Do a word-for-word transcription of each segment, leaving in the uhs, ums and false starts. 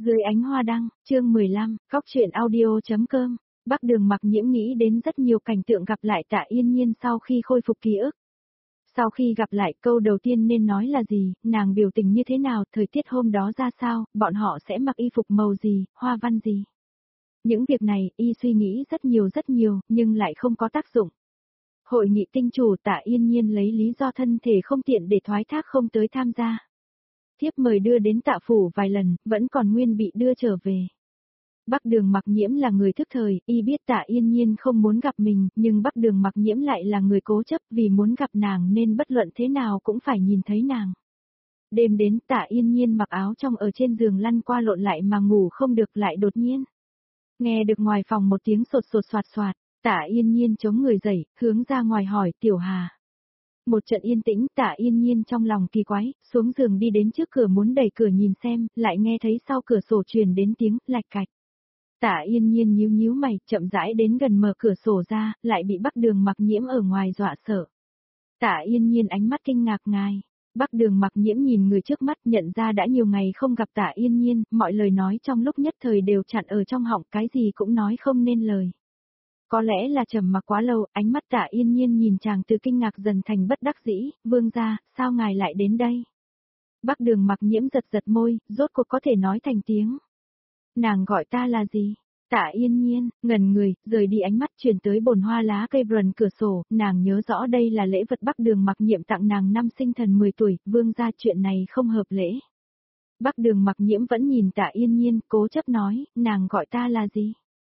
Dưới ánh hoa đăng, chương mười lăm, cóc truyện audio.com, Bắc Đường Mặc Nhiễm nghĩ đến rất nhiều cảnh tượng gặp lại Tạ Yên Nhiên sau khi khôi phục ký ức. Sau khi gặp lại, câu đầu tiên nên nói là gì, nàng biểu tình như thế nào, thời tiết hôm đó ra sao, bọn họ sẽ mặc y phục màu gì, hoa văn gì. Những việc này, y suy nghĩ rất nhiều rất nhiều, nhưng lại không có tác dụng. Hội nghị tinh chủ, Tạ Yên Nhiên lấy lý do thân thể không tiện để thoái thác không tới tham gia. Thiếp mời đưa đến Tạ phủ vài lần, vẫn còn nguyên bị đưa trở về. Bắc Đường Mặc Nhiễm là người thức thời, y biết Tạ Yên Nhiên không muốn gặp mình, nhưng Bắc Đường Mặc Nhiễm lại là người cố chấp vì muốn gặp nàng nên bất luận thế nào cũng phải nhìn thấy nàng. Đêm đến, Tạ Yên Nhiên mặc áo trong ở trên giường lăn qua lộn lại mà ngủ không được, lại đột nhiên. Nghe được ngoài phòng một tiếng sột sột soạt soạt, Tạ Yên Nhiên chống người dậy, hướng ra ngoài hỏi Tiểu Hà. Một trận yên tĩnh, Tạ Yên Nhiên trong lòng kỳ quái, xuống giường đi đến trước cửa muốn đẩy cửa nhìn xem, lại nghe thấy sau cửa sổ truyền đến tiếng lạch cạch. Tạ Yên Nhiên nhíu nhíu mày, chậm rãi đến gần mở cửa sổ ra, lại bị Bắc Đường Mặc Nhiễm ở ngoài dọa sợ. Tạ Yên Nhiên ánh mắt kinh ngạc ngài. Bắc Đường Mặc Nhiễm nhìn người trước mắt, nhận ra đã nhiều ngày không gặp Tạ Yên Nhiên, mọi lời nói trong lúc nhất thời đều chặn ở trong họng, cái gì cũng nói không nên lời. Có lẽ là trầm mặc quá lâu, ánh mắt Tạ Yên Nhiên nhìn chàng từ kinh ngạc dần thành bất đắc dĩ, vương gia, sao ngài lại đến đây? Bắc Đường Mặc Nhiễm giật giật môi, rốt cuộc có thể nói thành tiếng. Nàng gọi ta là gì? Tạ Yên Nhiên, ngẩn người, rời đi ánh mắt chuyển tới bồn hoa lá cây vườn cửa sổ, nàng nhớ rõ đây là lễ vật Bắc Đường Mặc Nhiễm tặng nàng năm sinh thần mười tuổi, vương gia chuyện này không hợp lễ. Bắc Đường Mặc Nhiễm vẫn nhìn Tạ Yên Nhiên, cố chấp nói, nàng gọi ta là gì?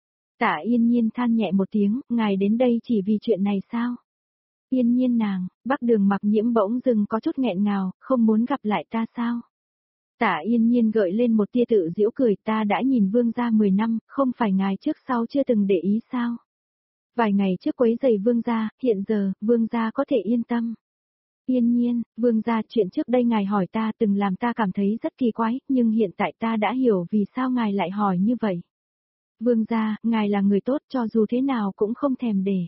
Tạ Yên Nhiên than nhẹ một tiếng, ngài đến đây chỉ vì chuyện này sao? Yên Nhiên nàng, Bắc Đường Mặc Nhiễm bỗng dưng có chút nghẹn ngào, không muốn gặp lại ta sao? Tạ Yên Nhiên gợi lên một tia tự giễu cười, ta đã nhìn vương gia mười năm, không phải ngài trước sau chưa từng để ý sao? Vài ngày trước quấy giày vương gia, hiện giờ, vương gia có thể yên tâm. Yên Nhiên, vương gia, chuyện trước đây ngài hỏi ta từng làm ta cảm thấy rất kỳ quái, nhưng hiện tại ta đã hiểu vì sao ngài lại hỏi như vậy. Vương gia, ngài là người tốt, cho dù thế nào cũng không thèm để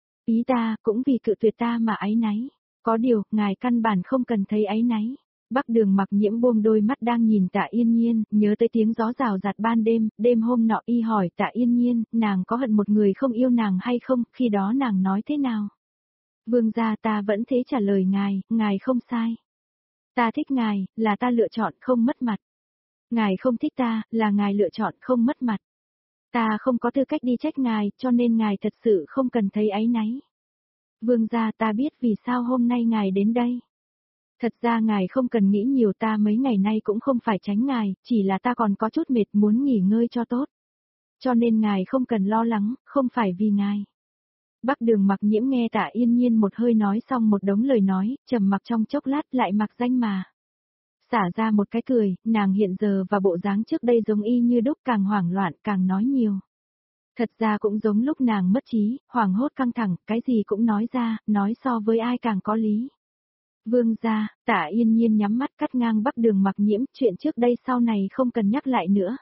ý ta, cũng vì cự tuyệt ta mà áy náy. Có điều, ngài căn bản không cần thấy áy náy. Bắc Đường Mặc Nhiễm buông đôi mắt đang nhìn Tạ Yên Nhiên, nhớ tới tiếng gió rào rạt ban đêm, đêm hôm nọ y hỏi Tạ Yên Nhiên, nàng có hận một người không yêu nàng hay không, khi đó nàng nói thế nào? Vương gia, ta vẫn thế trả lời ngài, ngài không sai. Ta thích ngài, là ta lựa chọn không mất mặt. Ngài không thích ta, là ngài lựa chọn không mất mặt. Ta không có tư cách đi trách ngài, cho nên ngài thật sự không cần thấy áy náy. Vương gia, ta biết vì sao hôm nay ngài đến đây. Thật ra ngài không cần nghĩ nhiều, ta mấy ngày nay cũng không phải tránh ngài, chỉ là ta còn có chút mệt muốn nghỉ ngơi cho tốt. Cho nên ngài không cần lo lắng, không phải vì ngài. Bắc Đường Mặc Nhiễm nghe Tạ Yên Nhiên một hơi nói xong một đống lời nói, trầm mặc trong chốc lát lại mặc danh mà. Xả ra một cái cười, nàng hiện giờ và bộ dáng trước đây giống y như đúc, càng hoảng loạn càng nói nhiều. Thật ra cũng giống lúc nàng mất trí, hoảng hốt căng thẳng, cái gì cũng nói ra, nói so với ai càng có lý. Vương gia, Tạ Yên Nhiên nhắm mắt cắt ngang Bắc Đường Mặc Nhiễm, chuyện trước đây sau này không cần nhắc lại nữa.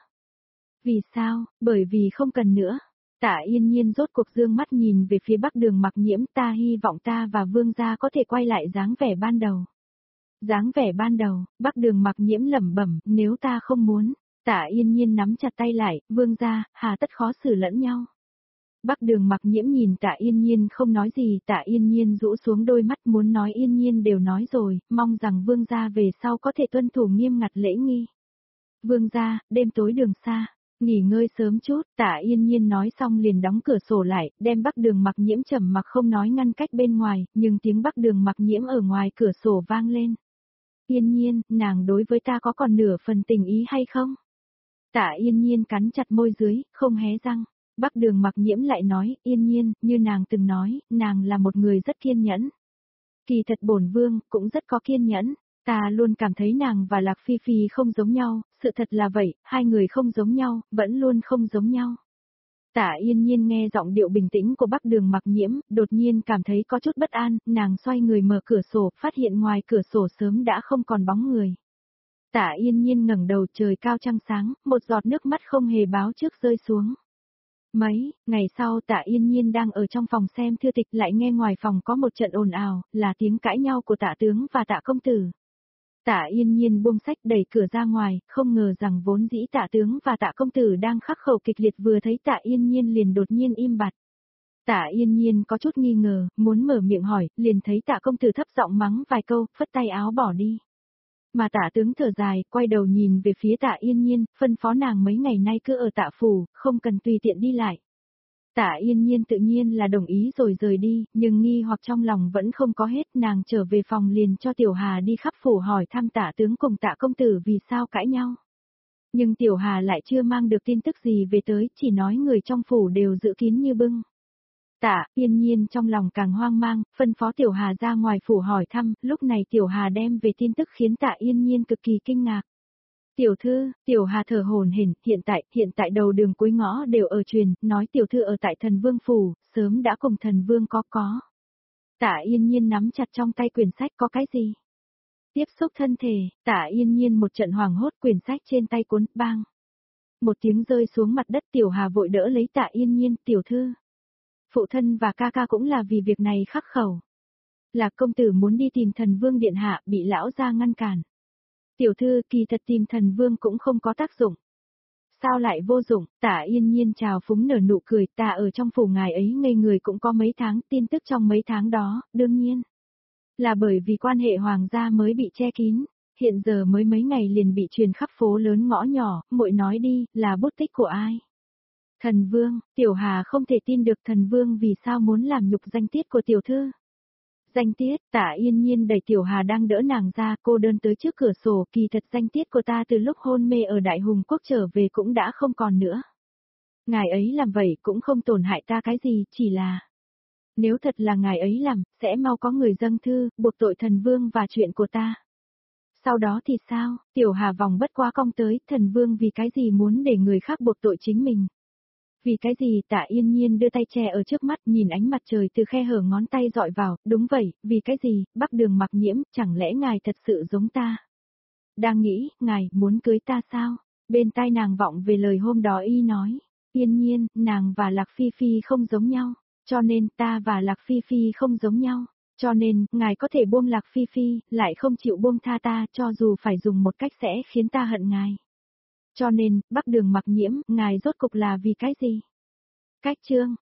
Vì sao? Bởi vì không cần nữa. Tạ Yên Nhiên rốt cuộc dương mắt nhìn về phía Bắc Đường Mặc Nhiễm, ta hy vọng ta và vương gia có thể quay lại dáng vẻ ban đầu. Dáng vẻ ban đầu, Bắc Đường Mặc Nhiễm lẩm bẩm, nếu ta không muốn. Tạ Yên Nhiên nắm chặt tay lại, vương gia, hà tất khó xử lẫn nhau. Bắc Đường Mặc Nhiễm nhìn Tạ Yên Nhiên không nói gì, Tạ Yên Nhiên rũ xuống đôi mắt, muốn nói Yên Nhiên đều nói rồi, mong rằng vương gia về sau có thể tuân thủ nghiêm ngặt lễ nghi. Vương gia, đêm tối đường xa, nghỉ ngơi sớm chút, Tạ Yên Nhiên nói xong liền đóng cửa sổ lại, đem Bắc Đường Mặc Nhiễm trầm mặc không nói ngăn cách bên ngoài, nhưng tiếng Bắc Đường Mặc Nhiễm ở ngoài cửa sổ vang lên. Yên Nhiên, nàng đối với ta có còn nửa phần tình ý hay không? Tạ Yên Nhiên cắn chặt môi dưới, không hé răng. Bắc Đường Mặc Nhiễm lại nói, Yên Nhiên, như nàng từng nói, nàng là một người rất kiên nhẫn. Kỳ thật bổn vương, cũng rất có kiên nhẫn, ta luôn cảm thấy nàng và Lạc Phi Phi không giống nhau, sự thật là vậy, hai người không giống nhau, vẫn luôn không giống nhau. Tạ Yên Nhiên nghe giọng điệu bình tĩnh của Bắc Đường Mặc Nhiễm, đột nhiên cảm thấy có chút bất an, nàng xoay người mở cửa sổ, phát hiện ngoài cửa sổ sớm đã không còn bóng người. Tạ Yên Nhiên ngẩng đầu, trời cao trăng sáng, một giọt nước mắt không hề báo trước rơi xuống. Mấy ngày sau Tạ Yên Nhiên đang ở trong phòng xem thư tịch, lại nghe ngoài phòng có một trận ồn ào, là tiếng cãi nhau của Tạ tướng và Tạ công tử. Tạ Yên Nhiên buông sách đẩy cửa ra ngoài, không ngờ rằng vốn dĩ Tạ tướng và Tạ công tử đang khắc khẩu kịch liệt vừa thấy Tạ Yên Nhiên liền đột nhiên im bặt. Tạ Yên Nhiên có chút nghi ngờ, muốn mở miệng hỏi, liền thấy Tạ công tử thấp giọng mắng vài câu, phất tay áo bỏ đi. Mà Tạ tướng thở dài, quay đầu nhìn về phía Tạ Yên Nhiên, phân phó nàng mấy ngày nay cứ ở Tạ phủ, không cần tùy tiện đi lại. Tạ Yên Nhiên tự nhiên là đồng ý rồi rời đi, nhưng nghi hoặc trong lòng vẫn không có hết, nàng trở về phòng liền cho Tiểu Hà đi khắp phủ hỏi thăm Tạ tướng cùng Tạ công tử vì sao cãi nhau. Nhưng Tiểu Hà lại chưa mang được tin tức gì về tới, chỉ nói người trong phủ đều giữ kín như bưng. Tạ Yên Nhiên trong lòng càng hoang mang, phân phó Tiểu Hà ra ngoài phủ hỏi thăm, lúc này Tiểu Hà đem về tin tức khiến Tạ Yên Nhiên cực kỳ kinh ngạc. Tiểu thư, Tiểu Hà thở hổn hển, hiện tại, hiện tại đầu đường cuối ngõ đều ở truyền, nói tiểu thư ở tại thần vương phủ, sớm đã cùng thần vương có có. Tạ Yên Nhiên nắm chặt trong tay quyển sách có cái gì? Tiếp xúc thân thể, Tạ Yên Nhiên một trận hoảng hốt quyển sách trên tay cuốn, bang. Một tiếng rơi xuống mặt đất Tiểu Hà vội đỡ lấy Tạ Yên Nhiên, tiểu thư. Phụ thân và ca ca cũng là vì việc này khắc khẩu. Lạc công tử muốn đi tìm thần vương điện hạ, bị lão gia ngăn cản. Tiểu thư kỳ thật tìm thần vương cũng không có tác dụng. Sao lại vô dụng, Tạ Yên Nhiên chào phúng nở nụ cười, ta ở trong phủ ngài ấy ngây người cũng có mấy tháng, tin tức trong mấy tháng đó, đương nhiên. Là bởi vì quan hệ hoàng gia mới bị che kín, hiện giờ mới mấy ngày liền bị truyền khắp phố lớn ngõ nhỏ, muội nói đi, là bút tích của ai? Thần vương, Tiểu Hà không thể tin được thần vương vì sao muốn làm nhục danh tiết của tiểu thư. Danh tiết, Tạ Yên Nhiên đẩy Tiểu Hà đang đỡ nàng ra, cô đơn tới trước cửa sổ, kỳ thật danh tiết của ta từ lúc hôn mê ở Đại Hùng Quốc trở về cũng đã không còn nữa. Ngài ấy làm vậy cũng không tổn hại ta cái gì, chỉ là... Nếu thật là ngài ấy làm, sẽ mau có người dâng thư, buộc tội thần vương và chuyện của ta. Sau đó thì sao, Tiểu Hà vòng bất quá cong tới, thần vương vì cái gì muốn để người khác buộc tội chính mình. Vì cái gì Tạ Yên Nhiên đưa tay che ở trước mắt nhìn ánh mặt trời từ khe hở ngón tay dọi vào, đúng vậy, vì cái gì, Bắc Đường Mặc Nhiễm, chẳng lẽ ngài thật sự giống ta? Đang nghĩ, ngài muốn cưới ta sao? Bên tai nàng vọng về lời hôm đó y nói, Yên Nhiên, nàng và Lạc Phi Phi không giống nhau, cho nên ta và Lạc Phi Phi không giống nhau, cho nên, ngài có thể buông Lạc Phi Phi, lại không chịu buông tha ta cho dù phải dùng một cách sẽ khiến ta hận ngài. Cho nên, Bắc Đường Mặc Nhiễm, ngài rốt cục là vì cái gì? Cách chương